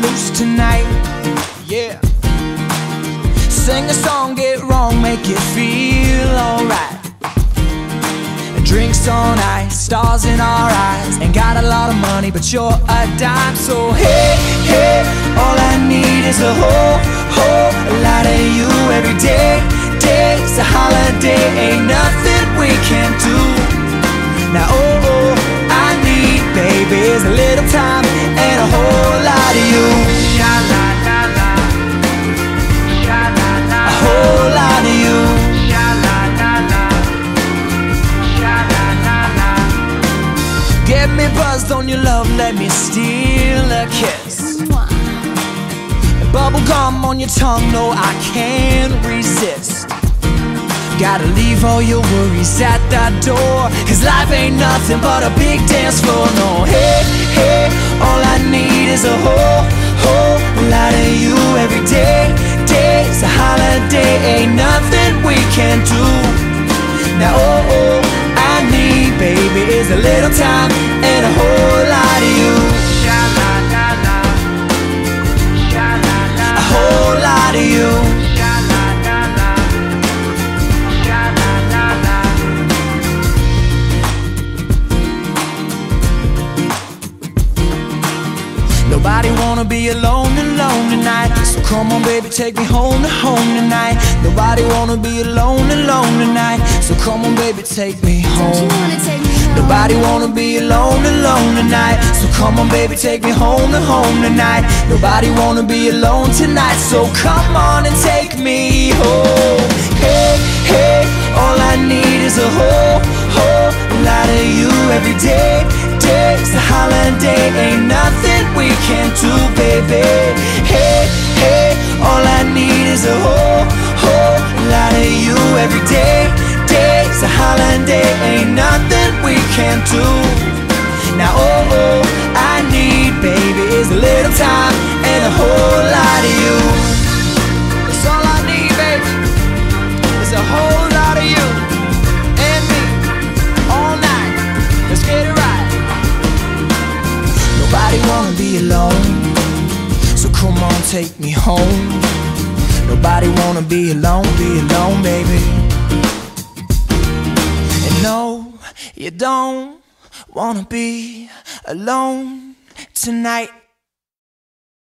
toast tonight. Yeah. Sing a song, get wrong, make it feel alright. Drinks on ice, stars in our eyes. Ain't got a lot of money, but you're a dime. So hey, hey, all I need is a whole lot of you every day. Day's a holiday, ain't nothing we can't do. Now oh, I need, baby, is a little time and a whole lot of you. Sha-la-la-la, sha-la-la-la, a whole lot of you. Get me buzzed on your love, let me steal a kiss. Bubble gum on your tongue, no, I can't resist. Gotta leave all your worries at the door, 'cause life ain't nothing but a big dance floor. No, hey, hey, all I need is a whole lot of you every day. Day's a holiday, ain't nothing we can't do. Now oh, I need, baby, is a little time and a whole lot of you. Sha-la-la-la, sha-la-la-la, a whole lot of you. Sha-la-la-la, sha-la-la-la. Nobody wanna be alone tonight. So come on, baby, take me home tonight. Nobody wanna be alone tonight. So come on, baby, take me home. Nobody wanna be alone tonight. So come on, baby, take me home tonight. Nobody wanna be alone tonight. So come on and take me home. Hey, hey, all I need is a whole lot of you every day. Day's a holiday, ain't nothing we can't do, baby. Hey, hey, all I need is a whole lot of you every day. Day's a holiday, ain't nothing we can't do. Now oh, I need, baby, is a little time and a whole lot of you. That's all I need, baby, is a whole lot of you and me all night. Let's get it right. Nobody wanna be alone, so come on, take me home. Nobody wanna be alone, baby. And no, you don't wanna be alone tonight.